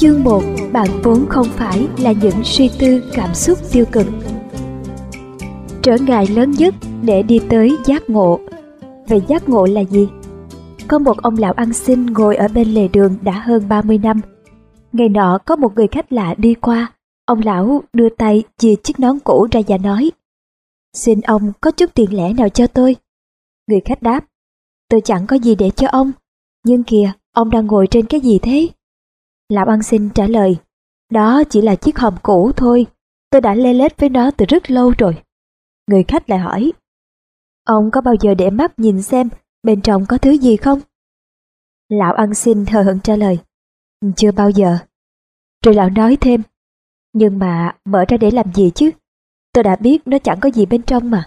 Chương 1. Bạn vốn không phải là những suy tư cảm xúc tiêu cực. Trở ngại lớn nhất để đi tới giác ngộ. Vậy giác ngộ là gì? Có một ông lão ăn xin ngồi ở bên lề đường đã hơn 30 năm. Ngày nọ có một người khách lạ đi qua. Ông lão đưa tay chìa chiếc nón cũ ra và nói: "Xin ông có chút tiền lẻ nào cho tôi?" Người khách đáp: "Tôi chẳng có gì để cho ông. Nhưng kìa, ông đang ngồi trên cái gì thế?" Lão ăn xin trả lời: "Đó chỉ là chiếc hòm cũ thôi, tôi đã lê lết với nó từ rất lâu rồi." Người khách lại hỏi: "Ông có bao giờ để mắt nhìn xem bên trong có thứ gì không?" Lão ăn xin hờ hững trả lời: "Chưa bao giờ." Rồi lão nói thêm: "Nhưng mà mở ra để làm gì chứ? Tôi đã biết nó chẳng có gì bên trong mà."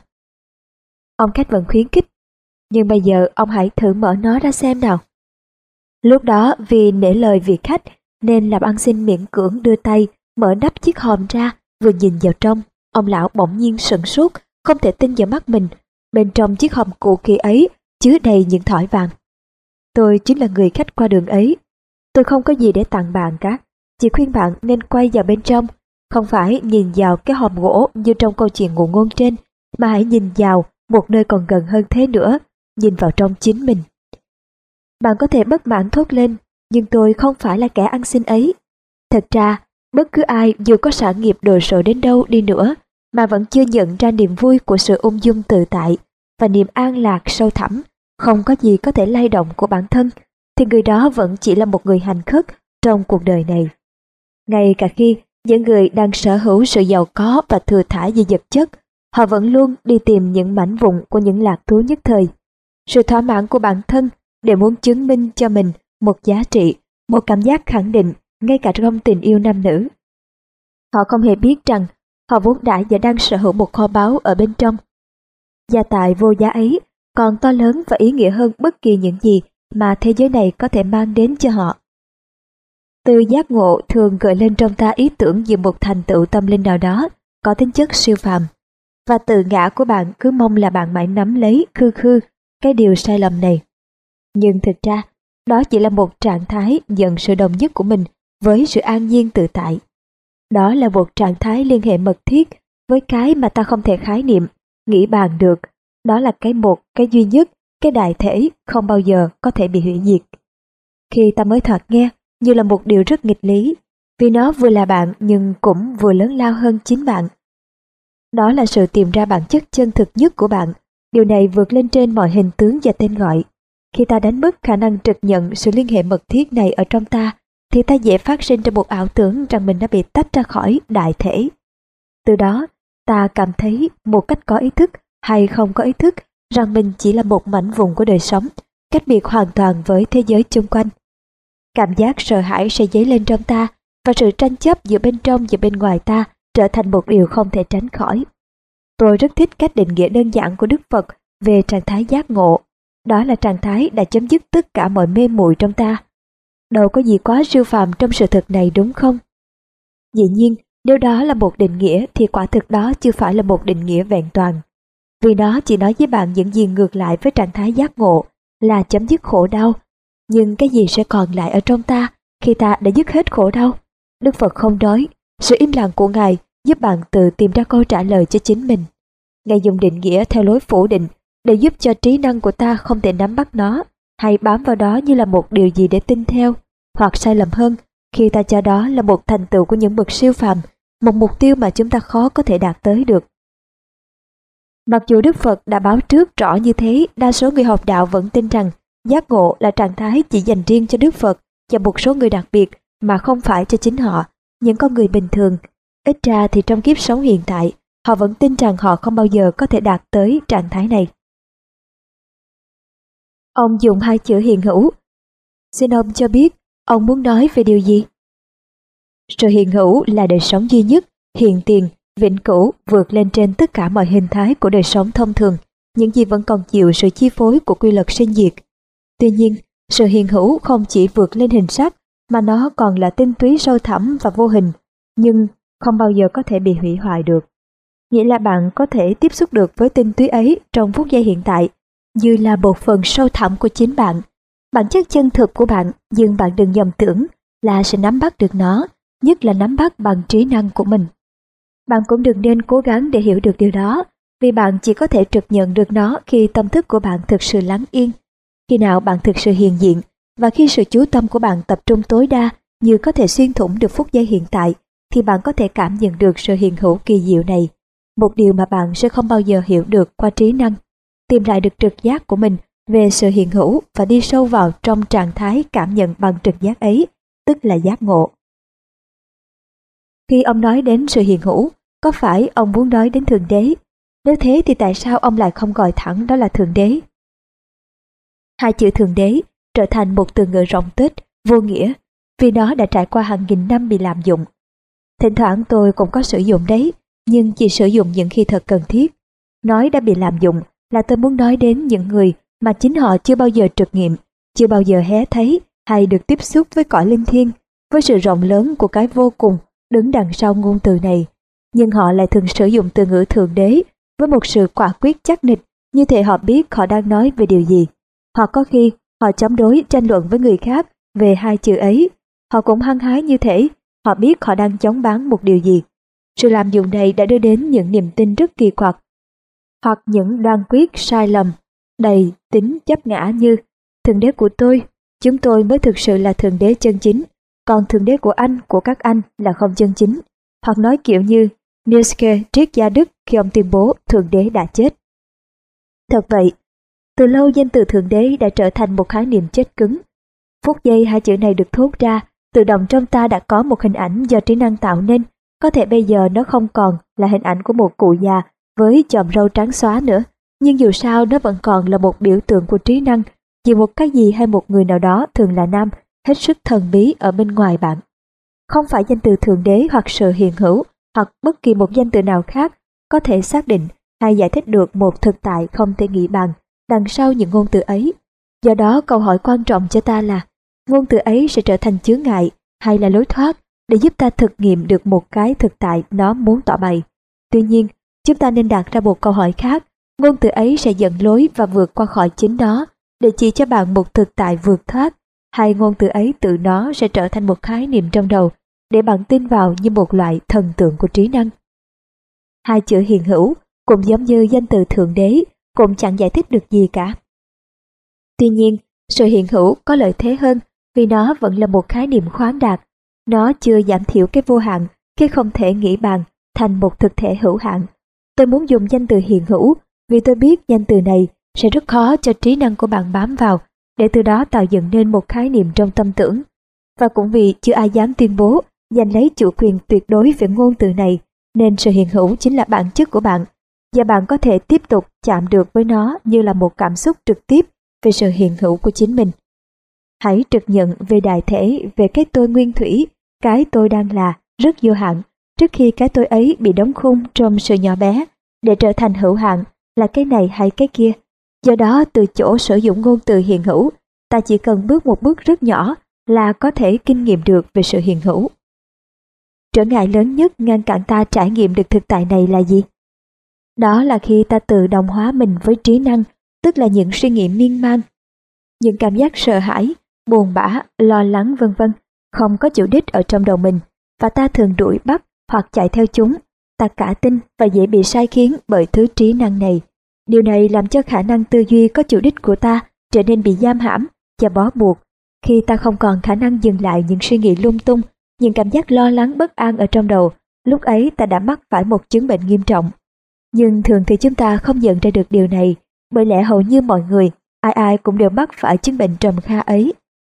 Ông khách vẫn khuyến khích: "Nhưng bây giờ ông hãy thử mở nó ra xem nào." Lúc đó vì nể lời vị khách nên làm ăn xin miễn cưỡng đưa tay mở nắp chiếc hòm ra. Vừa nhìn vào trong, ông lão bỗng nhiên sửng sốt, không thể tin vào mắt mình. Bên trong chiếc hòm cũ kia ấy chứa đầy những thỏi vàng. "Tôi chính là người khách qua đường ấy. Tôi không có gì để tặng bạn cả. Chỉ khuyên bạn nên quay vào bên trong, không phải nhìn vào cái hòm gỗ như trong câu chuyện ngụ ngôn trên, mà hãy nhìn vào một nơi còn gần hơn thế nữa, nhìn vào trong chính mình." Bạn có thể bất mãn thốt lên: "Nhưng tôi không phải là kẻ ăn xin ấy." Thật ra, bất cứ ai dù có sản nghiệp đồ sộ đến đâu đi nữa mà vẫn chưa nhận ra niềm vui của sự ung dung tự tại và niềm an lạc sâu thẳm, không có gì có thể lay động của bản thân, thì người đó vẫn chỉ là một người hành khất trong cuộc đời này. Ngay cả khi những người đang sở hữu sự giàu có và thừa thãi về vật chất, họ vẫn luôn đi tìm những mảnh vụn của những lạc thú nhất thời. Sự thỏa mãn của bản thân để muốn chứng minh cho mình một giá trị, một cảm giác khẳng định, ngay cả trong tình yêu nam nữ. Họ không hề biết rằng họ vốn đã và đang sở hữu một kho báu ở bên trong. Gia tài vô giá ấy còn to lớn và ý nghĩa hơn bất kỳ những gì mà thế giới này có thể mang đến cho họ. Từ giác ngộ thường gợi lên trong ta ý tưởng về một thành tựu tâm linh nào đó có tính chất siêu phàm, và tự ngã của bạn cứ mong là bạn mãi nắm lấy khư khư cái điều sai lầm này. Nhưng thực ra, đó chỉ là một trạng thái nhận sự đồng nhất của mình với sự an nhiên tự tại. Đó là một trạng thái liên hệ mật thiết với cái mà ta không thể khái niệm, nghĩ bàn được. Đó là cái một, cái duy nhất, cái đại thể không bao giờ có thể bị hủy diệt. Khi ta mới thoạt nghe như là một điều rất nghịch lý, vì nó vừa là bạn nhưng cũng vừa lớn lao hơn chính bạn. Đó là sự tìm ra bản chất chân thực nhất của bạn. Điều này vượt lên trên mọi hình tướng và tên gọi. Khi ta đánh mất khả năng trực nhận sự liên hệ mật thiết này ở trong ta, thì ta dễ phát sinh ra một ảo tưởng rằng mình đã bị tách ra khỏi đại thể. Từ đó, ta cảm thấy một cách có ý thức hay không có ý thức rằng mình chỉ là một mảnh vụn của đời sống, cách biệt hoàn toàn với thế giới chung quanh. Cảm giác sợ hãi sẽ dấy lên trong ta, và sự tranh chấp giữa bên trong và bên ngoài ta trở thành một điều không thể tránh khỏi. Tôi rất thích cách định nghĩa đơn giản của Đức Phật về trạng thái giác ngộ. Đó là trạng thái đã chấm dứt tất cả mọi mê muội trong ta. Đâu có gì quá siêu phàm trong sự thật này, đúng không? Dĩ nhiên, nếu đó là một định nghĩa thì quả thực đó chưa phải là một định nghĩa vẹn toàn. Vì nó chỉ nói với bạn những gì ngược lại với trạng thái giác ngộ, là chấm dứt khổ đau. Nhưng cái gì sẽ còn lại ở trong ta khi ta đã dứt hết khổ đau? Đức Phật không nói. Sự im lặng của Ngài giúp bạn tự tìm ra câu trả lời cho chính mình. Ngài dùng định nghĩa theo lối phủ định để giúp cho trí năng của ta không thể nắm bắt nó, hay bám vào đó như là một điều gì để tin theo, hoặc sai lầm hơn, khi ta cho đó là một thành tựu của những bậc siêu phàm, một mục tiêu mà chúng ta khó có thể đạt tới được. Mặc dù Đức Phật đã báo trước rõ như thế, đa số người học đạo vẫn tin rằng giác ngộ là trạng thái chỉ dành riêng cho Đức Phật và một số người đặc biệt, mà không phải cho chính họ, những con người bình thường. Ít ra thì trong kiếp sống hiện tại, họ vẫn tin rằng họ không bao giờ có thể đạt tới trạng thái này. Ông dùng hai chữ hiện hữu. Xin ông cho biết, ông muốn nói về điều gì? Sự hiện hữu là đời sống duy nhất, hiện tiền, vĩnh cửu, vượt lên trên tất cả mọi hình thái của đời sống thông thường, những gì vẫn còn chịu sự chi phối của quy luật sinh diệt. Tuy nhiên, sự hiện hữu không chỉ vượt lên hình sắc, mà nó còn là tinh túy sâu thẳm và vô hình, nhưng không bao giờ có thể bị hủy hoại được. Nghĩa là bạn có thể tiếp xúc được với tinh túy ấy trong phút giây hiện tại, như là một phần sâu thẳm của chính bạn, bản chất chân thực của bạn, nhưng bạn đừng nhầm tưởng là sẽ nắm bắt được nó, nhất là nắm bắt bằng trí năng của mình. Bạn cũng đừng nên cố gắng để hiểu được điều đó, vì bạn chỉ có thể trực nhận được nó khi tâm thức của bạn thực sự lắng yên, khi nào bạn thực sự hiện diện, và khi sự chú tâm của bạn tập trung tối đa như có thể xuyên thủng được phút giây hiện tại, thì bạn có thể cảm nhận được sự hiện hữu kỳ diệu này, một điều mà bạn sẽ không bao giờ hiểu được qua trí năng. Tìm lại được trực giác của mình về sự hiện hữu và đi sâu vào trong trạng thái cảm nhận bằng trực giác ấy, tức là giác ngộ. Khi ông nói đến sự hiện hữu, có phải ông muốn nói đến Thượng Đế? Nếu thế thì tại sao ông lại không gọi thẳng đó là Thượng Đế? Hai chữ Thượng Đế trở thành một từ ngữ rộng tích, vô nghĩa, vì nó đã trải qua hàng nghìn năm bị lạm dụng. Thỉnh thoảng tôi cũng có sử dụng đấy, nhưng chỉ sử dụng những khi thật cần thiết. Nói đã bị lạm dụng là tôi muốn nói đến những người mà chính họ chưa bao giờ trực nghiệm, chưa bao giờ hé thấy hay được tiếp xúc với cõi linh thiêng, với sự rộng lớn của cái vô cùng đứng đằng sau ngôn từ này. Nhưng họ lại thường sử dụng từ ngữ Thượng Đế với một sự quả quyết chắc nịch, như thể họ biết họ đang nói về điều gì. Hoặc có khi họ chống đối tranh luận với người khác về hai chữ ấy. Họ cũng hăng hái như thể họ biết họ đang chống bán một điều gì. Sự lạm dụng này đã đưa đến những niềm tin rất kỳ quặc, hoặc những đoan quyết sai lầm, đầy tính chấp ngã như Thượng Đế của tôi, chúng tôi mới thực sự là Thượng Đế chân chính, còn Thượng Đế của anh, của các anh là không chân chính. Hoặc nói kiểu như Nietzsche triết gia Đức khi ông tuyên bố Thượng Đế đã chết. Thật vậy, từ lâu danh từ Thượng Đế đã trở thành một khái niệm chết cứng. Phút giây hai chữ này được thốt ra, tự động trong ta đã có một hình ảnh do trí năng tạo nên. Có thể bây giờ nó không còn là hình ảnh của một cụ già với chòm râu trắng xóa nữa, nhưng dù sao nó vẫn còn là một biểu tượng của trí năng, vì một cái gì hay một người nào đó, thường là nam, hết sức thần bí ở bên ngoài bạn. Không phải danh từ Thượng Đế hoặc sự hiện hữu hoặc bất kỳ một danh từ nào khác có thể xác định hay giải thích được một thực tại không thể nghĩ bàn đằng sau những ngôn từ ấy. Do đó câu hỏi quan trọng cho ta là ngôn từ ấy sẽ trở thành chướng ngại hay là lối thoát để giúp ta thực nghiệm được một cái thực tại nó muốn tỏ bày. Tuy nhiên, chúng ta nên đặt ra một câu hỏi khác, ngôn từ ấy sẽ dẫn lối và vượt qua khỏi chính nó để chỉ cho bạn một thực tại vượt thoát, hay ngôn từ ấy tự nó sẽ trở thành một khái niệm trong đầu để bạn tin vào như một loại thần tượng của trí năng. Hai chữ hiện hữu cũng giống như danh từ Thượng Đế cũng chẳng giải thích được gì cả. Tuy nhiên, sự hiện hữu có lợi thế hơn vì nó vẫn là một khái niệm khoáng đạt. Nó chưa giảm thiểu cái vô hạn, cái không thể nghĩ bàn thành một thực thể hữu hạn. Tôi muốn dùng danh từ hiện hữu vì tôi biết danh từ này sẽ rất khó cho trí năng của bạn bám vào để từ đó tạo dựng nên một khái niệm trong tâm tưởng. Và cũng vì chưa ai dám tuyên bố giành lấy chủ quyền tuyệt đối về ngôn từ này, nên sự hiện hữu chính là bản chất của bạn, và bạn có thể tiếp tục chạm được với nó như là một cảm xúc trực tiếp về sự hiện hữu của chính mình. Hãy trực nhận về đại thể, về cái tôi nguyên thủy, cái tôi đang là, rất vô hạn, trước khi cái tôi ấy bị đóng khung trong sự nhỏ bé, để trở thành hữu hạn, là cái này hay cái kia. Do đó, từ chỗ sử dụng ngôn từ hiện hữu, ta chỉ cần bước một bước rất nhỏ là có thể kinh nghiệm được về sự hiện hữu. Trở ngại lớn nhất ngăn cản ta trải nghiệm được thực tại này là gì? Đó là khi ta tự đồng hóa mình với trí năng, tức là những suy nghĩ miên man, những cảm giác sợ hãi, buồn bã, lo lắng vân vân, không có chủ đích ở trong đầu mình, và ta thường đuổi bắt hoặc chạy theo chúng. Ta cả tin và dễ bị sai khiến bởi thứ trí năng này. Điều này làm cho khả năng tư duy có chủ đích của ta trở nên bị giam hãm và bó buộc. Khi ta không còn khả năng dừng lại những suy nghĩ lung tung, những cảm giác lo lắng bất an ở trong đầu, lúc ấy ta đã mắc phải một chứng bệnh nghiêm trọng. Nhưng thường thì chúng ta không nhận ra được điều này, bởi lẽ hầu như mọi người, ai ai cũng đều mắc phải chứng bệnh trầm kha ấy.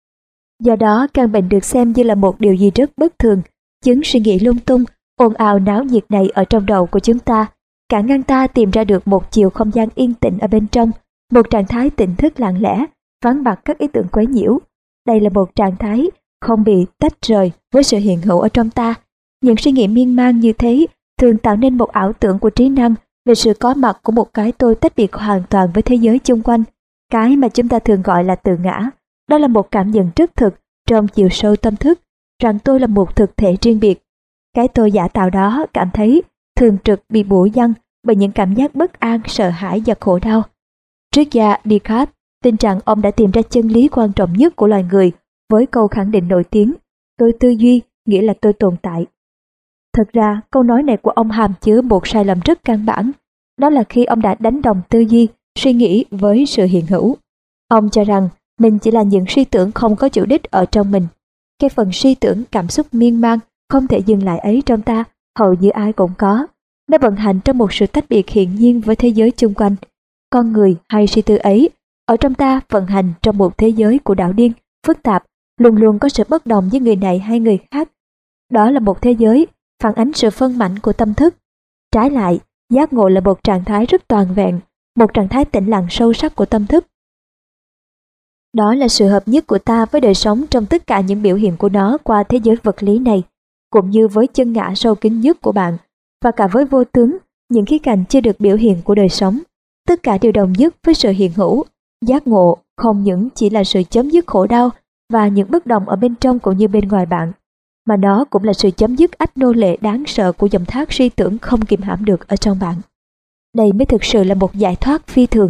Do đó, căn bệnh được xem như là một điều gì rất bất thường. Chứng suy nghĩ lung tung, ồn ào náo nhiệt này ở trong đầu của chúng ta, cản ngăn ta tìm ra được một chiều không gian yên tĩnh ở bên trong, một trạng thái tỉnh thức lặng lẽ, vắng bặt các ý tưởng quấy nhiễu. Đây là một trạng thái không bị tách rời với sự hiện hữu ở trong ta. Những suy nghĩ miên man như thế thường tạo nên một ảo tưởng của trí năng về sự có mặt của một cái tôi tách biệt hoàn toàn với thế giới chung quanh, cái mà chúng ta thường gọi là tự ngã. Đó là một cảm nhận rất thực trong chiều sâu tâm thức, rằng tôi là một thực thể riêng biệt. Cái tôi giả tạo đó cảm thấy thường trực bị bủa giăng bởi những cảm giác bất an, sợ hãi và khổ đau. Triết gia Descartes tin rằng ông đã tìm ra chân lý quan trọng nhất của loài người với câu khẳng định nổi tiếng: Tôi tư duy nghĩa là tôi tồn tại. Thật ra, câu nói này của ông hàm chứa một sai lầm rất căn bản. Đó là khi ông đã đánh đồng tư duy, suy nghĩ với sự hiện hữu. Ông cho rằng mình chỉ là những suy tưởng không có chủ đích ở trong mình. Cái phần suy tưởng cảm xúc miên man không thể dừng lại ấy trong ta, hầu như ai cũng có. Nó vận hành trong một sự tách biệt hiển nhiên với thế giới chung quanh. Con người hay suy tư ấy, ở trong ta vận hành trong một thế giới của đảo điên, phức tạp, luôn luôn có sự bất đồng với người này hay người khác. Đó là một thế giới phản ánh sự phân mảnh của tâm thức. Trái lại, giác ngộ là một trạng thái rất toàn vẹn, một trạng thái tĩnh lặng sâu sắc của tâm thức. Đó là sự hợp nhất của ta với đời sống trong tất cả những biểu hiện của nó qua thế giới vật lý này, cũng như với chân ngã sâu kín nhất của bạn, và cả với vô tướng, những khía cạnh chưa được biểu hiện của đời sống. Tất cả đều đồng nhất với sự hiện hữu. Giác ngộ không những chỉ là sự chấm dứt khổ đau và những bất đồng ở bên trong cũng như bên ngoài bạn, mà nó cũng là sự chấm dứt ách nô lệ đáng sợ của dòng thác suy tưởng không kìm hãm được ở trong bạn. Đây mới thực sự là một giải thoát phi thường.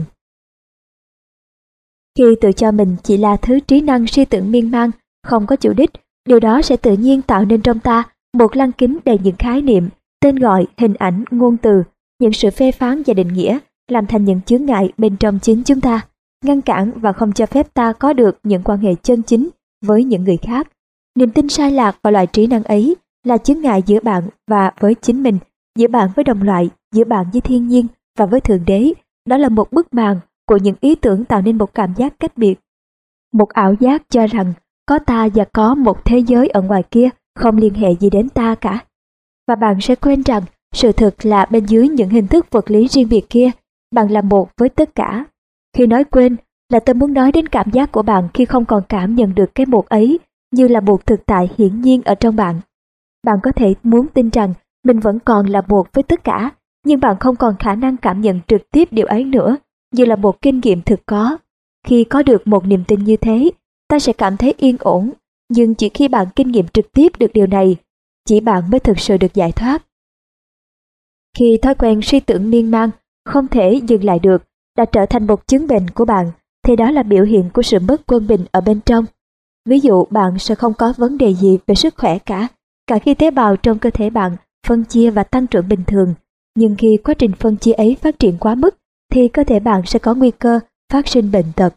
Khi tự cho mình chỉ là thứ trí năng suy tưởng miên man, không có chủ đích, điều đó sẽ tự nhiên tạo nên trong ta một lăng kính đầy những khái niệm, tên gọi, hình ảnh, ngôn từ, những sự phê phán và định nghĩa, làm thành những chướng ngại bên trong chính chúng ta, ngăn cản và không cho phép ta có được những quan hệ chân chính với những người khác. Niềm tin sai lạc vào loại trí năng ấy là chướng ngại giữa bạn và với chính mình, giữa bạn với đồng loại, giữa bạn với thiên nhiên và với Thượng Đế. Đó là một bức màn của những ý tưởng tạo nên một cảm giác cách biệt. Một ảo giác cho rằng có ta và có một thế giới ở ngoài kia không liên hệ gì đến ta cả. Và bạn sẽ quên rằng sự thực là bên dưới những hình thức vật lý riêng biệt kia, bạn là một với tất cả. Khi nói quên là tôi muốn nói đến cảm giác của bạn khi không còn cảm nhận được cái một ấy như là một thực tại hiển nhiên ở trong bạn. Bạn có thể muốn tin rằng mình vẫn còn là một với tất cả, nhưng bạn không còn khả năng cảm nhận trực tiếp điều ấy nữa, như là một kinh nghiệm thực có. Khi có được một niềm tin như thế, ta sẽ cảm thấy yên ổn, nhưng chỉ khi bạn kinh nghiệm trực tiếp được điều này, chỉ bạn mới thực sự được giải thoát. Khi thói quen suy tưởng miên man, không thể dừng lại được, đã trở thành một chứng bệnh của bạn, thì đó là biểu hiện của sự mất quân bình ở bên trong. Ví dụ bạn sẽ không có vấn đề gì về sức khỏe cả khi tế bào trong cơ thể bạn phân chia và tăng trưởng bình thường. Nhưng khi quá trình phân chia ấy phát triển quá mức, thì cơ thể bạn sẽ có nguy cơ phát sinh bệnh tật.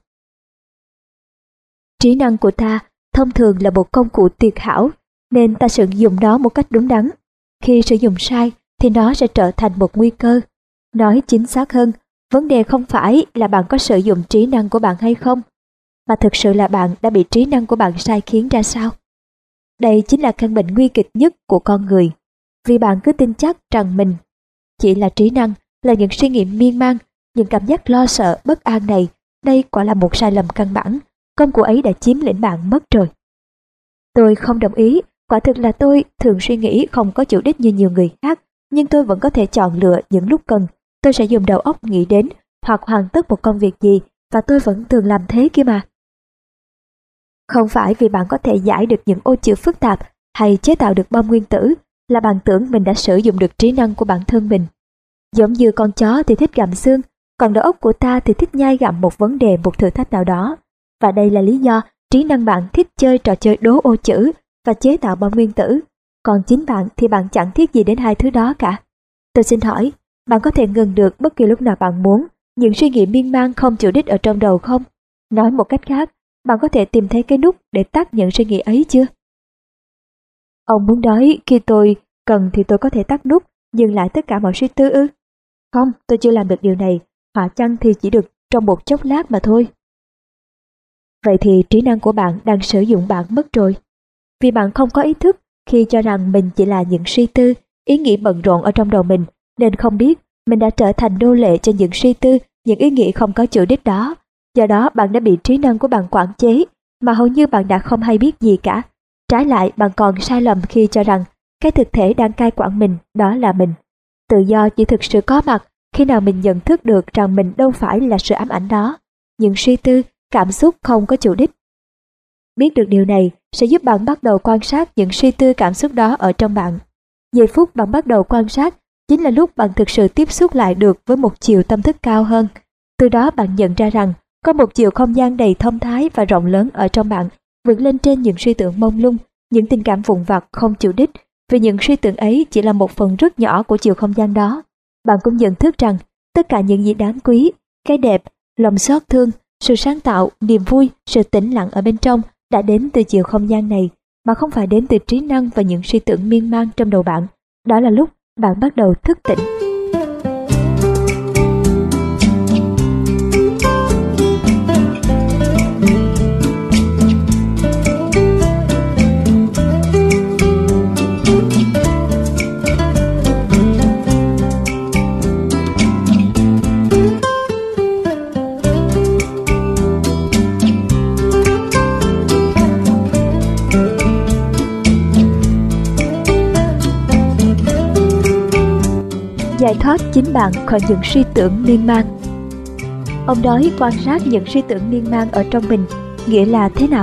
Trí năng của ta thông thường là một công cụ tuyệt hảo, nên ta sử dụng nó một cách đúng đắn. Khi sử dụng sai thì nó sẽ trở thành một nguy cơ. Nói chính xác hơn, vấn đề không phải là bạn có sử dụng trí năng của bạn hay không, mà thực sự là bạn đã bị trí năng của bạn sai khiến ra sao. Đây chính là căn bệnh nguy kịch nhất của con người, vì bạn cứ tin chắc rằng mình chỉ là trí năng, là những suy nghĩ miên man, những cảm giác lo sợ, bất an này. Đây quả là một sai lầm căn bản, công cụ ấy đã chiếm lĩnh bạn mất rồi. Tôi không đồng ý, quả thực là tôi thường suy nghĩ không có chủ đích như nhiều người khác, nhưng tôi vẫn có thể chọn lựa những lúc cần. Tôi sẽ dùng đầu óc nghĩ đến hoặc hoàn tất một công việc gì, và tôi vẫn thường làm thế kia mà. Không phải vì bạn có thể giải được những ô chữ phức tạp hay chế tạo được bom nguyên tử là bạn tưởng mình đã sử dụng được trí năng của bản thân mình. Giống như con chó thì thích gặm xương, còn đầu óc của ta thì thích nhai gặm một vấn đề, một thử thách nào đó. Và đây là lý do trí năng bạn thích chơi trò chơi đố ô chữ và chế tạo bom nguyên tử. Còn chính bạn thì bạn chẳng thiết gì đến hai thứ đó cả. Tôi xin hỏi, bạn có thể ngừng được bất kỳ lúc nào bạn muốn những suy nghĩ miên man không chủ đích ở trong đầu không? Nói một cách khác, bạn có thể tìm thấy cái nút để tắt những suy nghĩ ấy chưa? Ông muốn nói khi tôi cần thì tôi có thể tắt nút, dừng lại tất cả mọi suy tư ư? Không, tôi chưa làm được điều này, hoặc chăng thì chỉ được trong một chốc lát mà thôi. Vậy thì trí năng của bạn đang sử dụng bạn mất rồi. Vì bạn không có ý thức khi cho rằng mình chỉ là những suy tư, ý nghĩ bận rộn ở trong đầu mình, nên không biết mình đã trở thành nô lệ cho những suy tư, những ý nghĩ không có chủ đích đó. Do đó bạn đã bị trí năng của bạn quản chế, mà hầu như bạn đã không hay biết gì cả. Trái lại, bạn còn sai lầm khi cho rằng cái thực thể đang cai quản mình đó là mình. Tự do chỉ thực sự có mặt khi nào mình nhận thức được rằng mình đâu phải là sự ám ảnh đó, những suy tư, cảm xúc không có chủ đích. Biết được điều này sẽ giúp bạn bắt đầu quan sát những suy tư cảm xúc đó ở trong bạn. Giây phút bạn bắt đầu quan sát chính là lúc bạn thực sự tiếp xúc lại được với một chiều tâm thức cao hơn. Từ đó bạn nhận ra rằng có một chiều không gian đầy thông thái và rộng lớn ở trong bạn, vượt lên trên những suy tưởng mông lung, những tình cảm vụn vặt không chủ đích, vì những suy tưởng ấy chỉ là một phần rất nhỏ của chiều không gian đó. Bạn cũng nhận thức rằng tất cả những gì đáng quý, cái đẹp, lòng xót thương, sự sáng tạo, niềm vui, sự tĩnh lặng ở bên trong đã đến từ chiều không gian này, mà không phải đến từ trí năng và những suy tưởng miên man trong đầu bạn. Đó là lúc bạn bắt đầu thức tỉnh. Giải thoát chính bạn khỏi những suy tưởng miên man. Ông nói quan sát những suy tưởng miên man ở trong mình nghĩa là thế nào?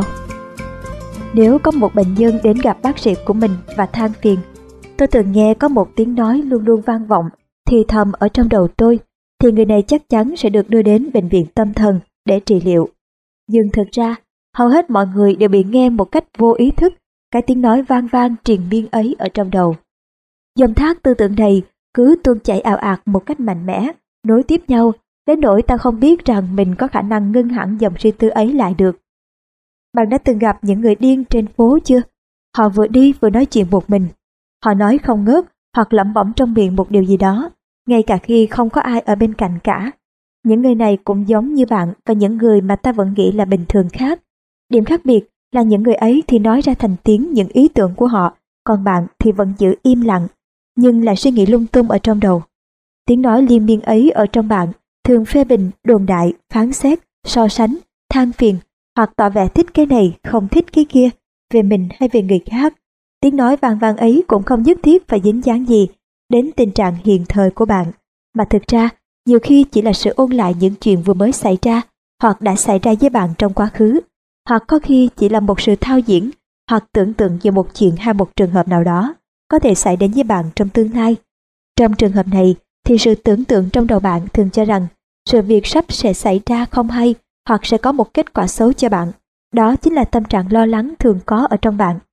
Nếu có một bệnh nhân đến gặp bác sĩ của mình và than phiền, tôi từng nghe có một tiếng nói luôn luôn vang vọng, thì thầm ở trong đầu tôi, thì người này chắc chắn sẽ được đưa đến bệnh viện tâm thần để trị liệu. Nhưng thực ra, hầu hết mọi người đều bị nghe một cách vô ý thức cái tiếng nói vang vang triền miên ấy ở trong đầu. Dòng thác tư tưởng này cứ tuôn chảy ào ạt một cách mạnh mẽ, nối tiếp nhau, đến nỗi ta không biết rằng mình có khả năng ngưng hẳn dòng suy tư ấy lại được. Bạn đã từng gặp những người điên trên phố chưa? Họ vừa đi vừa nói chuyện một mình. Họ nói không ngớt hoặc lẩm bẩm trong miệng một điều gì đó, ngay cả khi không có ai ở bên cạnh cả. Những người này cũng giống như bạn và những người mà ta vẫn nghĩ là bình thường khác. Điểm khác biệt là những người ấy thì nói ra thành tiếng những ý tưởng của họ, còn bạn thì vẫn giữ im lặng, nhưng lại suy nghĩ lung tung ở trong đầu. Tiếng nói liên miên ấy ở trong bạn thường phê bình, đồn đại, phán xét, so sánh, than phiền hoặc tỏ vẻ thích cái này, không thích cái kia, về mình hay về người khác. Tiếng nói vang vang ấy cũng không nhất thiết phải dính dáng gì đến tình trạng hiện thời của bạn, mà thực ra nhiều khi chỉ là sự ôn lại những chuyện vừa mới xảy ra hoặc đã xảy ra với bạn trong quá khứ, hoặc có khi chỉ là một sự thao diễn hoặc tưởng tượng về một chuyện hay một trường hợp nào đó có thể xảy đến với bạn trong tương lai. Trong trường hợp này thì sự tưởng tượng trong đầu bạn thường cho rằng sự việc sắp sẽ xảy ra không hay hoặc sẽ có một kết quả xấu cho bạn. Đó chính là tâm trạng lo lắng thường có ở trong bạn.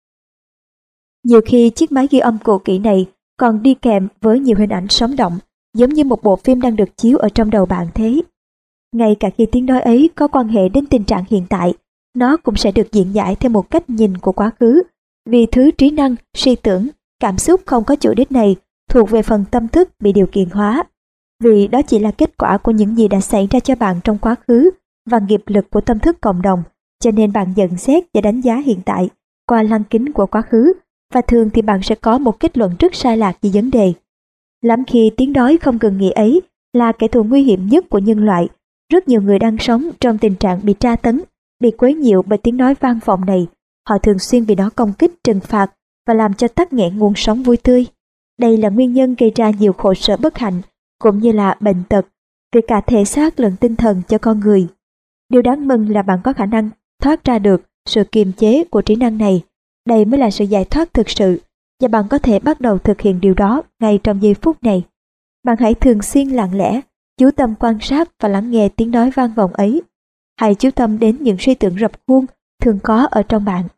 Nhiều khi chiếc máy ghi âm cũ kỹ này còn đi kèm với nhiều hình ảnh sống động, giống như một bộ phim đang được chiếu ở trong đầu bạn thế. Ngay cả khi tiếng nói ấy có quan hệ đến tình trạng hiện tại, nó cũng sẽ được diễn giải theo một cách nhìn của quá khứ, vì thứ trí năng, suy tưởng, cảm xúc không có chủ đích này thuộc về phần tâm thức bị điều kiện hóa. Vì đó chỉ là kết quả của những gì đã xảy ra cho bạn trong quá khứ và nghiệp lực của tâm thức cộng đồng, cho nên bạn nhận xét và đánh giá hiện tại qua lăng kính của quá khứ, và thường thì bạn sẽ có một kết luận rất sai lạc về vấn đề. Lắm khi tiếng nói không ngừng nghỉ ấy là kẻ thù nguy hiểm nhất của nhân loại. Rất nhiều người đang sống trong tình trạng bị tra tấn, bị quấy nhiễu bởi tiếng nói vang vọng này. Họ thường xuyên bị nó công kích, trừng phạt và làm cho tắc nghẽn nguồn sống vui tươi. Đây là nguyên nhân gây ra nhiều khổ sở bất hạnh, cũng như là bệnh tật, về cả thể xác lẫn tinh thần cho con người. Điều đáng mừng là bạn có khả năng thoát ra được sự kiềm chế của trí năng này. Đây mới là sự giải thoát thực sự, và bạn có thể bắt đầu thực hiện điều đó ngay trong giây phút này. Bạn hãy thường xuyên lặng lẽ, chú tâm quan sát và lắng nghe tiếng nói vang vọng ấy. Hãy chú tâm đến những suy tưởng rập khuôn thường có ở trong bạn.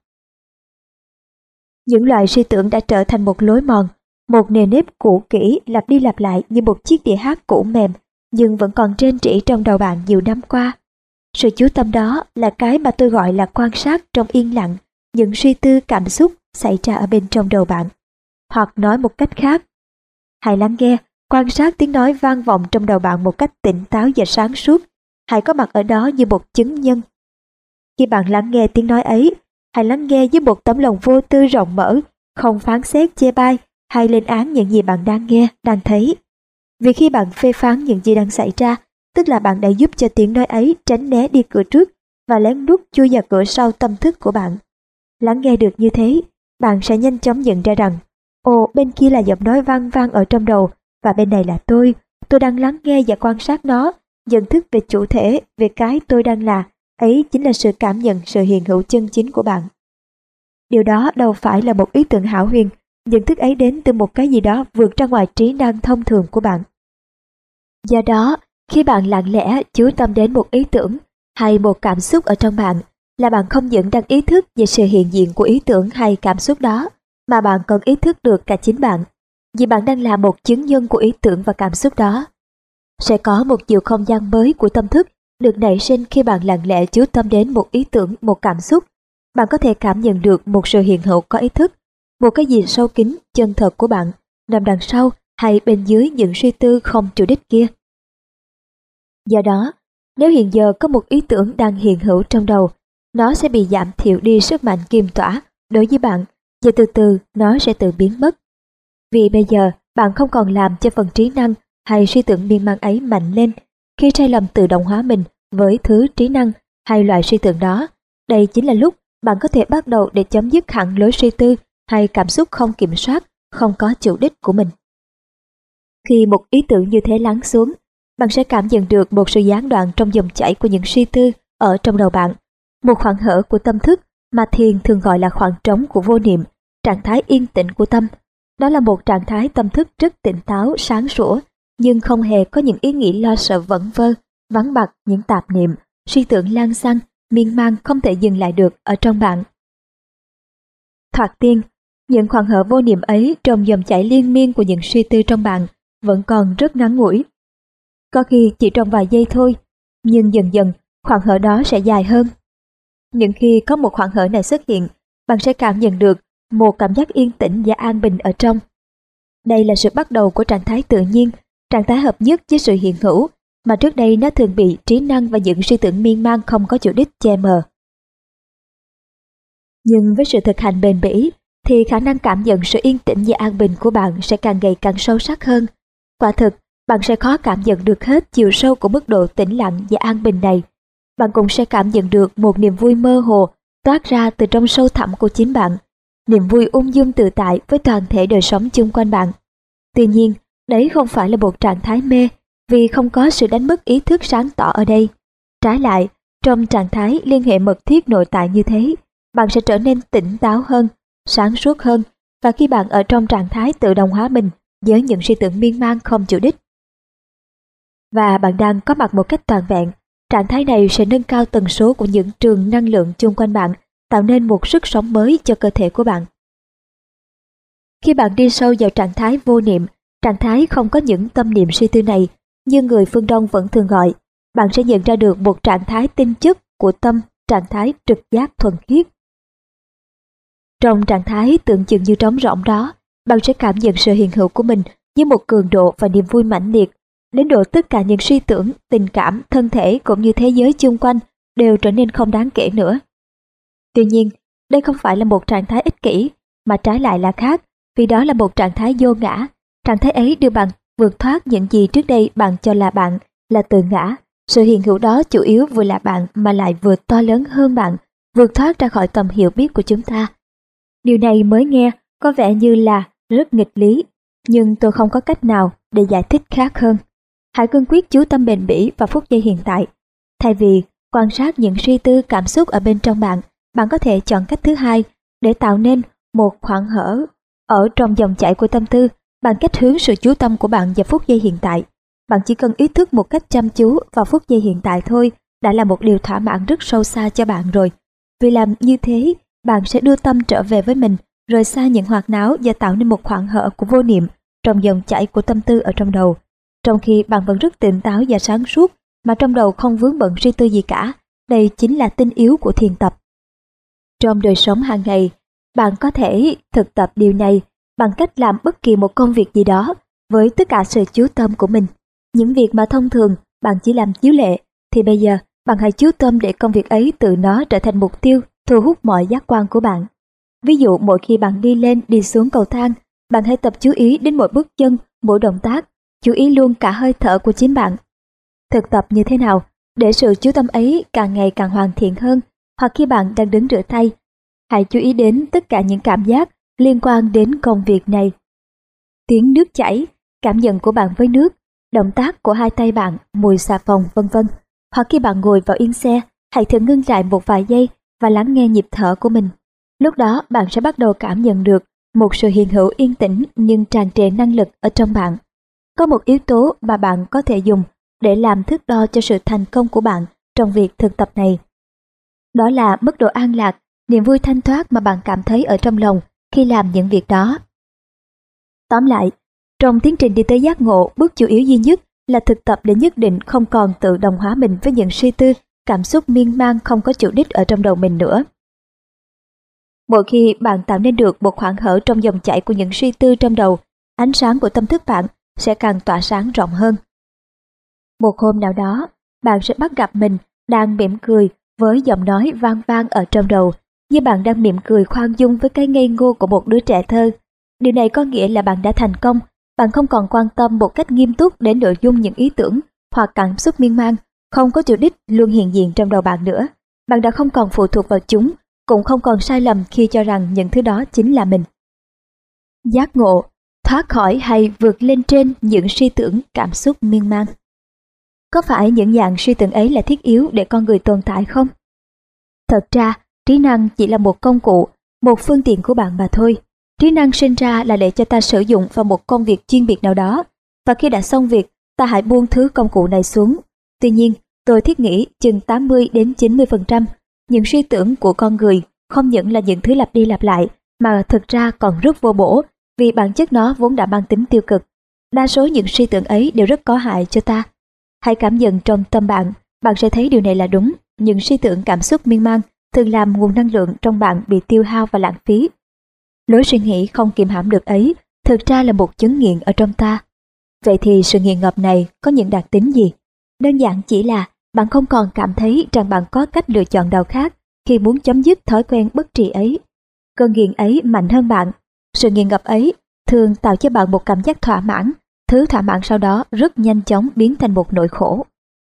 Những loại suy tưởng đã trở thành một lối mòn, một nề nếp cũ kỹ lặp đi lặp lại như một chiếc đĩa hát cũ mềm, nhưng vẫn còn rên rỉ trong đầu bạn nhiều năm qua. Sự chú tâm đó là cái mà tôi gọi là quan sát trong yên lặng những suy tư cảm xúc xảy ra ở bên trong đầu bạn. Hoặc nói một cách khác, hãy lắng nghe, quan sát tiếng nói vang vọng trong đầu bạn một cách tỉnh táo và sáng suốt. Hãy có mặt ở đó như một chứng nhân. Khi bạn lắng nghe tiếng nói ấy, hãy lắng nghe với một tấm lòng vô tư rộng mở, không phán xét chê bai hay lên án những gì bạn đang nghe, đang thấy. Vì khi bạn phê phán những gì đang xảy ra, tức là bạn đã giúp cho tiếng nói ấy tránh né đi cửa trước và lén lút chui vào cửa sau tâm thức của bạn. Lắng nghe được như thế, bạn sẽ nhanh chóng nhận ra rằng, ồ, bên kia là giọng nói vang vang ở trong đầu, và bên này là tôi đang lắng nghe và quan sát nó, nhận thức về chủ thể, về cái tôi đang là, ấy chính là sự cảm nhận sự hiện hữu chân chính của bạn. Điều đó đâu phải là một ý tưởng hão huyền, nhận thức ấy đến từ một cái gì đó vượt ra ngoài trí năng thông thường của bạn. Do đó, khi bạn lặng lẽ chú tâm đến một ý tưởng hay một cảm xúc ở trong bạn, là bạn không những đang ý thức về sự hiện diện của ý tưởng hay cảm xúc đó, mà bạn còn ý thức được cả chính bạn, vì bạn đang là một chứng nhân của ý tưởng và cảm xúc đó. Sẽ có một chiều không gian mới của tâm thức được nảy sinh khi bạn lặng lẽ chú tâm đến một ý tưởng, một cảm xúc. Bạn có thể cảm nhận được một sự hiện hữu có ý thức, một cái gì sâu kín, chân thật của bạn, nằm đằng sau hay bên dưới những suy tư không chủ đích kia. Do đó, nếu hiện giờ có một ý tưởng đang hiện hữu trong đầu, nó sẽ bị giảm thiểu đi sức mạnh kiềm tỏa đối với bạn, và từ từ nó sẽ tự biến mất. Vì bây giờ bạn không còn làm cho phần trí năng hay suy tưởng miên man ấy mạnh lên. Khi sai lầm tự động hóa mình với thứ trí năng hay loại suy tưởng đó, đây chính là lúc bạn có thể bắt đầu để chấm dứt hẳn lối suy tư hay cảm xúc không kiểm soát, không có chủ đích của mình. Khi một ý tưởng như thế lắng xuống, bạn sẽ cảm nhận được một sự gián đoạn trong dòng chảy của những suy tư ở trong đầu bạn, một khoảng hở của tâm thức mà thiền thường gọi là khoảng trống của vô niệm, trạng thái yên tĩnh của tâm. Đó là một trạng thái tâm thức rất tỉnh táo, sáng sủa, nhưng không hề có những ý nghĩ lo sợ vẩn vơ, vắng bặt những tạp niệm, suy tưởng lan xăng, miên man không thể dừng lại được ở trong bạn. Thoạt tiên, những khoảng hở vô niệm ấy trong dòng chảy liên miên của những suy tư trong bạn vẫn còn rất ngắn ngủi. Có khi chỉ trong vài giây thôi, nhưng dần dần khoảng hở đó sẽ dài hơn. Những khi có một khoảng hở này xuất hiện, bạn sẽ cảm nhận được một cảm giác yên tĩnh và an bình ở trong. Đây là sự bắt đầu của trạng thái tự nhiên, trạng thái hợp nhất với sự hiện hữu, mà trước đây nó thường bị trí năng và những suy tưởng miên man không có chủ đích che mờ. Nhưng với sự thực hành bền bỉ, thì khả năng cảm nhận sự yên tĩnh và an bình của bạn sẽ càng ngày càng sâu sắc hơn. Quả thực, bạn sẽ khó cảm nhận được hết chiều sâu của mức độ tĩnh lặng và an bình này. Bạn cũng sẽ cảm nhận được một niềm vui mơ hồ toát ra từ trong sâu thẳm của chính bạn, niềm vui ung dung tự tại với toàn thể đời sống chung quanh bạn. Tuy nhiên, đấy không phải là một trạng thái mê, vì không có sự đánh mất ý thức sáng tỏ ở đây. Trái lại, trong trạng thái liên hệ mật thiết nội tại như thế, bạn sẽ trở nên tỉnh táo hơn, sáng suốt hơn, và khi bạn ở trong trạng thái tự động hóa mình với những suy tưởng miên man không chủ đích, và bạn đang có mặt một cách toàn vẹn, trạng thái này sẽ nâng cao tần số của những trường năng lượng chung quanh bạn, tạo nên một sức sống mới cho cơ thể của bạn. Khi bạn đi sâu vào trạng thái vô niệm, trạng thái không có những tâm niệm suy tư này, như người phương Đông vẫn thường gọi, bạn sẽ nhận ra được một trạng thái tinh chất của tâm, trạng thái trực giác thuần khiết. Trong trạng thái tưởng chừng như trống rỗng đó, bạn sẽ cảm nhận sự hiện hữu của mình với một cường độ và niềm vui mãnh liệt, đến độ tất cả những suy tưởng, tình cảm, thân thể cũng như thế giới chung quanh đều trở nên không đáng kể nữa. Tuy nhiên, đây không phải là một trạng thái ích kỷ, mà trái lại là khác, vì đó là một trạng thái vô ngã. Trạng thái ấy đưa bạn vượt thoát những gì trước đây bạn cho là bạn, là tự ngã. Sự hiện hữu đó chủ yếu vừa là bạn mà lại vừa to lớn hơn bạn, vượt thoát ra khỏi tầm hiểu biết của chúng ta. Điều này mới nghe có vẻ như là rất nghịch lý, nhưng tôi không có cách nào để giải thích khác hơn. Hãy cương quyết chú tâm bền bỉ vào phút giây hiện tại. Thay vì quan sát những suy tư cảm xúc ở bên trong bạn, bạn có thể chọn cách thứ hai để tạo nên một khoảng hở ở trong dòng chảy của tâm tư bằng cách hướng sự chú tâm của bạn vào phút giây hiện tại. Bạn chỉ cần ý thức một cách chăm chú vào phút giây hiện tại thôi đã là một điều thỏa mãn rất sâu xa cho bạn rồi. Vì làm như thế, bạn sẽ đưa tâm trở về với mình, rời xa những hoạt náo và tạo nên một khoảng hở của vô niệm trong dòng chảy của tâm tư ở trong đầu. Trong khi bạn vẫn rất tỉnh táo và sáng suốt, mà trong đầu không vướng bận suy tư gì cả, đây chính là tinh yếu của thiền tập. Trong đời sống hàng ngày, bạn có thể thực tập điều này bằng cách làm bất kỳ một công việc gì đó với tất cả sự chú tâm của mình. Những việc mà thông thường bạn chỉ làm chiếu lệ, thì bây giờ bạn hãy chú tâm để công việc ấy tự nó trở thành mục tiêu thu hút mọi giác quan của bạn. Ví dụ mỗi khi bạn đi lên đi xuống cầu thang, bạn hãy tập chú ý đến mỗi bước chân, mỗi động tác, chú ý luôn cả hơi thở của chính bạn. Thực tập như thế nào để sự chú tâm ấy càng ngày càng hoàn thiện hơn? Hoặc khi bạn đang đứng rửa tay, hãy chú ý đến tất cả những cảm giác liên quan đến công việc này. Tiếng nước chảy, cảm nhận của bạn với nước, động tác của hai tay bạn, mùi xà phòng, vân vân. Hoặc khi bạn ngồi vào yên xe, hãy thử ngưng lại một vài giây và lắng nghe nhịp thở của mình. Lúc đó bạn sẽ bắt đầu cảm nhận được một sự hiện hữu yên tĩnh nhưng tràn trề năng lực ở trong bạn. Có một yếu tố mà bạn có thể dùng để làm thước đo cho sự thành công của bạn trong việc thực tập này. Đó là mức độ an lạc, niềm vui thanh thoát mà bạn cảm thấy ở trong lòng khi làm những việc đó. Tóm lại, trong tiến trình đi tới giác ngộ, bước chủ yếu duy nhất là thực tập để nhất định không còn tự đồng hóa mình với những suy tư, cảm xúc miên man không có chủ đích ở trong đầu mình nữa. Mỗi khi bạn tạo nên được một khoảng hở trong dòng chảy của những suy tư trong đầu, ánh sáng của tâm thức bạn sẽ càng tỏa sáng rộng hơn. Một hôm nào đó, bạn sẽ bắt gặp mình đang mỉm cười với giọng nói vang vang ở trong đầu, như bạn đang mỉm cười khoan dung với cái ngây ngô của một đứa trẻ thơ. Điều này có nghĩa là bạn đã thành công, bạn không còn quan tâm một cách nghiêm túc đến nội dung những ý tưởng hoặc cảm xúc miên man, không có chủ đích luôn hiện diện trong đầu bạn nữa. Bạn đã không còn phụ thuộc vào chúng, cũng không còn sai lầm khi cho rằng những thứ đó chính là mình. Giác ngộ, thoát khỏi hay vượt lên trên những suy tưởng, cảm xúc miên man. Có phải những dạng suy tưởng ấy là thiết yếu để con người tồn tại không? Thật ra, trí năng chỉ là một công cụ, một phương tiện của bạn mà thôi. Trí năng sinh ra là để cho ta sử dụng vào một công việc chuyên biệt nào đó, và khi đã xong việc, ta hãy buông thứ công cụ này xuống. Tuy nhiên, tôi thiết nghĩ chừng 80 đến 90% những suy tưởng của con người không những là những thứ lặp đi lặp lại, mà thực ra còn rất vô bổ, vì bản chất nó vốn đã mang tính tiêu cực. Đa số những suy tưởng ấy đều rất có hại cho ta. Hãy cảm nhận trong tâm bạn, bạn sẽ thấy điều này là đúng. Những suy tưởng, cảm xúc miên man thường làm nguồn năng lượng trong bạn bị tiêu hao và lãng phí. Lối suy nghĩ không kiềm hãm được ấy thực ra là một chứng nghiện ở trong ta. Vậy thì sự nghiện ngập này có những đặc tính gì? Đơn giản chỉ là bạn không còn cảm thấy rằng bạn có cách lựa chọn nào khác khi muốn chấm dứt thói quen bất trị ấy. Cơn nghiện ấy mạnh hơn bạn. Sự nghiện ngập ấy thường tạo cho bạn một cảm giác thỏa mãn. Thứ thỏa mãn sau đó rất nhanh chóng biến thành một nỗi khổ.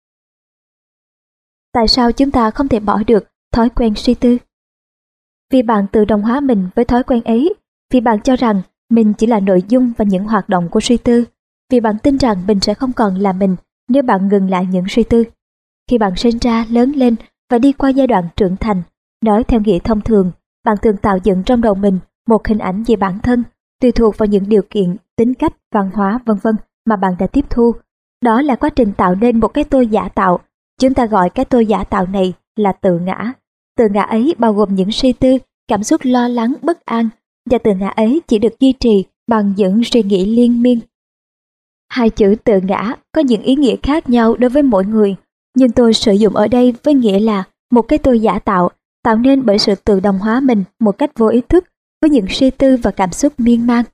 Tại sao chúng ta không thể bỏ được thói quen suy tư? Vì bạn tự đồng hóa mình với thói quen ấy, vì bạn cho rằng mình chỉ là nội dung và những hoạt động của suy tư, vì bạn tin rằng mình sẽ không còn là mình nếu bạn ngừng lại những suy tư. Khi bạn sinh ra, lớn lên và đi qua giai đoạn trưởng thành, nói theo nghĩa thông thường, bạn thường tạo dựng trong đầu mình một hình ảnh về bản thân, tùy thuộc vào những điều kiện, tính cách, văn hóa, v.v. mà bạn đã tiếp thu. Đó là quá trình tạo nên một cái tôi giả tạo. Chúng ta gọi cái tôi giả tạo này là tự ngã. Tự ngã ấy bao gồm những suy tư, cảm xúc lo lắng, bất an, và tự ngã ấy chỉ được duy trì bằng những suy nghĩ liên miên. Hai chữ tự ngã có những ý nghĩa khác nhau đối với mỗi người, nhưng tôi sử dụng ở đây với nghĩa là một cái tôi giả tạo, tạo nên bởi sự tự đồng hóa mình một cách vô ý thức với những suy tư và cảm xúc miên man.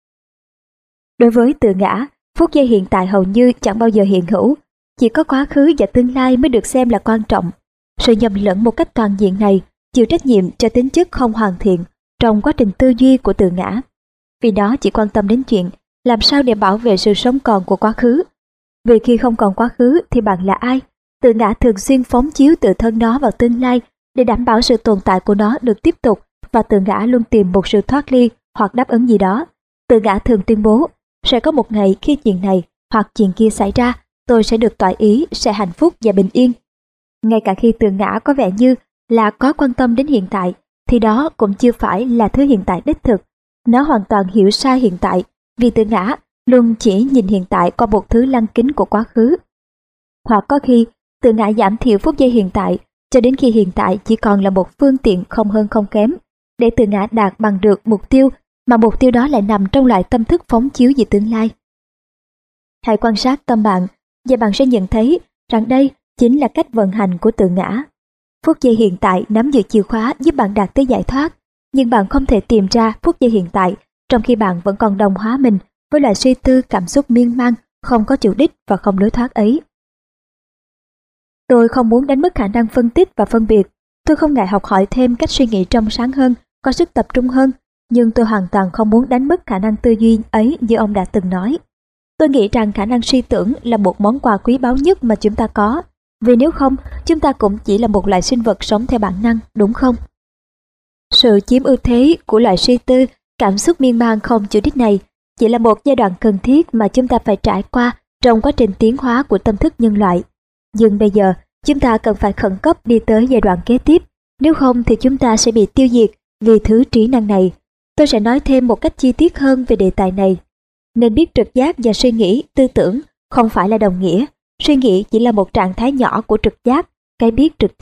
Đối với tự ngã, phút giây hiện tại hầu như chẳng bao giờ hiện hữu, chỉ có quá khứ và tương lai mới được xem là quan trọng. Sự nhầm lẫn một cách toàn diện này chịu trách nhiệm cho tính chất không hoàn thiện trong quá trình tư duy của tự ngã, vì nó chỉ quan tâm đến chuyện làm sao để bảo vệ sự sống còn của quá khứ. Vì khi không còn quá khứ thì bạn là ai? Tự ngã thường xuyên phóng chiếu tự thân nó vào tương lai để đảm bảo sự tồn tại của nó được tiếp tục, và tự ngã luôn tìm một sự thoát ly hoặc đáp ứng gì đó. Tự ngã thường tuyên bố, sẽ có một ngày khi chuyện này hoặc chuyện kia xảy ra, tôi sẽ được toại ý, sẽ hạnh phúc và bình yên. Ngay cả khi tự ngã có vẻ như là có quan tâm đến hiện tại, thì đó cũng chưa phải là thứ hiện tại đích thực. Nó hoàn toàn hiểu sai hiện tại, vì tự ngã luôn chỉ nhìn hiện tại qua một thứ lăng kính của quá khứ. Hoặc có khi, tự ngã giảm thiểu phút giây hiện tại, cho đến khi hiện tại chỉ còn là một phương tiện không hơn không kém, để tự ngã đạt bằng được mục tiêu, mà mục tiêu đó lại nằm trong loại tâm thức phóng chiếu về tương lai. Hãy quan sát tâm bạn, và bạn sẽ nhận thấy rằng đây chính là cách vận hành của tự ngã. Phút giây hiện tại nắm giữ chìa khóa giúp bạn đạt tới giải thoát, nhưng bạn không thể tìm ra phút giây hiện tại trong khi bạn vẫn còn đồng hóa mình với loại suy tư, cảm xúc miên man, không có chủ đích và không lối thoát ấy. Tôi không muốn đánh mất khả năng phân tích và phân biệt. Tôi không ngại học hỏi thêm cách suy nghĩ trong sáng hơn, có sức tập trung hơn, nhưng tôi hoàn toàn không muốn đánh mất khả năng tư duy ấy như ông đã từng nói. Tôi nghĩ rằng khả năng suy tưởng là một món quà quý báu nhất mà chúng ta có, vì nếu không, chúng ta cũng chỉ là một loại sinh vật sống theo bản năng, đúng không? Sự chiếm ưu thế của loại suy tư, cảm xúc miên man không chủ đích này chỉ là một giai đoạn cần thiết mà chúng ta phải trải qua trong quá trình tiến hóa của tâm thức nhân loại. Nhưng bây giờ, chúng ta cần phải khẩn cấp đi tới giai đoạn kế tiếp, nếu không thì chúng ta sẽ bị tiêu diệt vì thứ trí năng này. Tôi sẽ nói thêm một cách chi tiết hơn về đề tài này. Nên biết trực giác và suy nghĩ, tư tưởng không phải là đồng nghĩa. Suy nghĩ chỉ là một trạng thái nhỏ của trực giác, cái biết trực tiếp.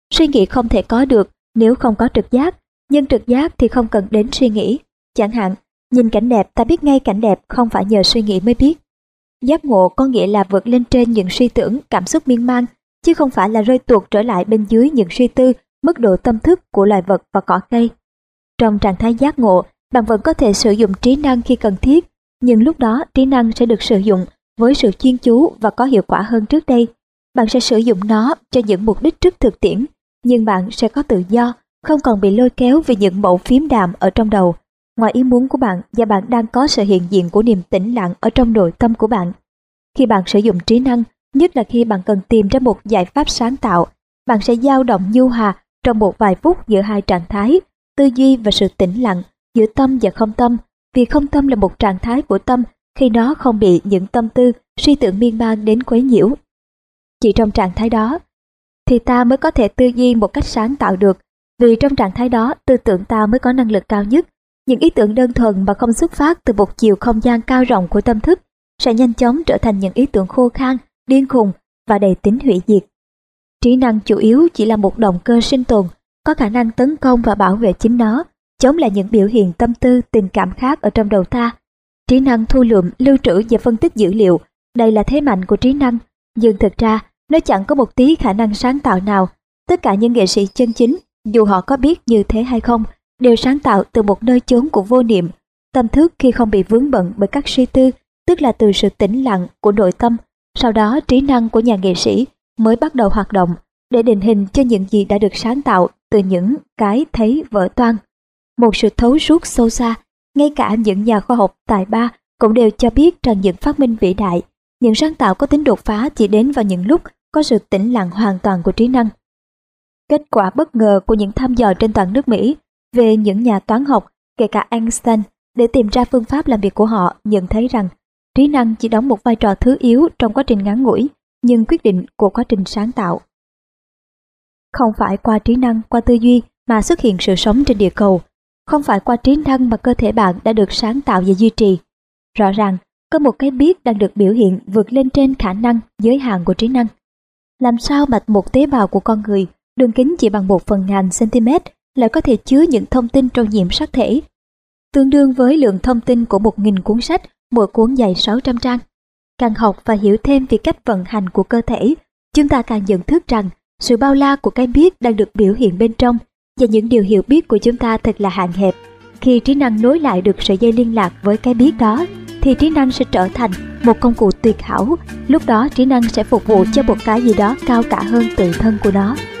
Suy nghĩ không thể có được nếu không có trực giác, nhưng trực giác thì không cần đến suy nghĩ. Chẳng hạn, nhìn cảnh đẹp ta biết ngay cảnh đẹp không phải nhờ suy nghĩ mới biết. Giác ngộ có nghĩa là vượt lên trên những suy tưởng, cảm xúc miên man, chứ không phải là rơi tuột trở lại bên dưới những suy tư, mức độ tâm thức của loài vật và cỏ cây. Trong trạng thái giác ngộ, bạn vẫn có thể sử dụng trí năng khi cần thiết, nhưng lúc đó trí năng sẽ được sử dụng với sự chuyên chú và có hiệu quả hơn trước đây. Bạn sẽ sử dụng nó cho những mục đích rất thực tiễn, nhưng bạn sẽ có tự do, không còn bị lôi kéo vì những mẩu phím đàm ở trong đầu, ngoài ý muốn của bạn, và bạn đang có sự hiện diện của niềm tĩnh lặng ở trong nội tâm của bạn. Khi bạn sử dụng trí năng, nhất là khi bạn cần tìm ra một giải pháp sáng tạo, bạn sẽ dao động nhu hòa trong một vài phút giữa hai trạng thái, tư duy và sự tĩnh lặng, giữa tâm và không tâm, vì không tâm là một trạng thái của tâm khi nó không bị những tâm tư, suy tưởng miên man đến quấy nhiễu. Chỉ trong trạng thái đó, thì ta mới có thể tư duy một cách sáng tạo được, vì trong trạng thái đó tư tưởng ta mới có năng lực cao nhất. Những ý tưởng đơn thuần mà không xuất phát từ một chiều không gian cao rộng của tâm thức sẽ nhanh chóng trở thành những ý tưởng khô khan, điên khùng và đầy tính hủy diệt. Trí năng chủ yếu chỉ là một động cơ sinh tồn, có khả năng tấn công và bảo vệ chính nó, chống lại những biểu hiện tâm tư, tình cảm khác ở trong đầu ta. Trí năng thu lượm, lưu trữ và phân tích dữ liệu, đây là thế mạnh của trí năng, nhưng thực ra nó chẳng có một tí khả năng sáng tạo nào. Tất cả những nghệ sĩ chân chính, dù họ có biết như thế hay không, đều sáng tạo từ một nơi chốn của vô niệm. Tâm thức khi không bị vướng bận bởi các suy tư, tức là từ sự tĩnh lặng của nội tâm. Sau đó trí năng của nhà nghệ sĩ mới bắt đầu hoạt động để định hình cho những gì đã được sáng tạo từ những cái thấy vỡ toang. Một sự thấu suốt sâu xa, ngay cả những nhà khoa học tài ba cũng đều cho biết rằng những phát minh vĩ đại, những sáng tạo có tính đột phá chỉ đến vào những lúc có sự tĩnh lặng hoàn toàn của trí năng. Kết quả bất ngờ của những thăm dò trên toàn nước Mỹ về những nhà toán học, kể cả Einstein, để tìm ra phương pháp làm việc của họ, nhận thấy rằng trí năng chỉ đóng một vai trò thứ yếu trong quá trình ngắn ngủi, nhưng quyết định của quá trình sáng tạo. Không phải qua trí năng, qua tư duy mà xuất hiện sự sống trên địa cầu. Không phải qua trí năng mà cơ thể bạn đã được sáng tạo và duy trì. Rõ ràng, có một cái biết đang được biểu hiện vượt lên trên khả năng, giới hạn của trí năng. Làm sao mà một tế bào của con người, đường kính chỉ bằng 1/1000 cm, lại có thể chứa những thông tin trong nhiễm sắc thể, tương đương với lượng thông tin của 1000 cuốn sách, mỗi cuốn dày 600 trang. Càng học và hiểu thêm về cách vận hành của cơ thể, chúng ta càng nhận thức rằng sự bao la của cái biết đang được biểu hiện bên trong, và những điều hiểu biết của chúng ta thật là hạn hẹp. Khi trí năng nối lại được sợi dây liên lạc với cái biết đó, thì trí năng sẽ trở thành một công cụ tuyệt hảo. Lúc đó trí năng sẽ phục vụ cho một cái gì đó cao cả hơn tự thân của nó.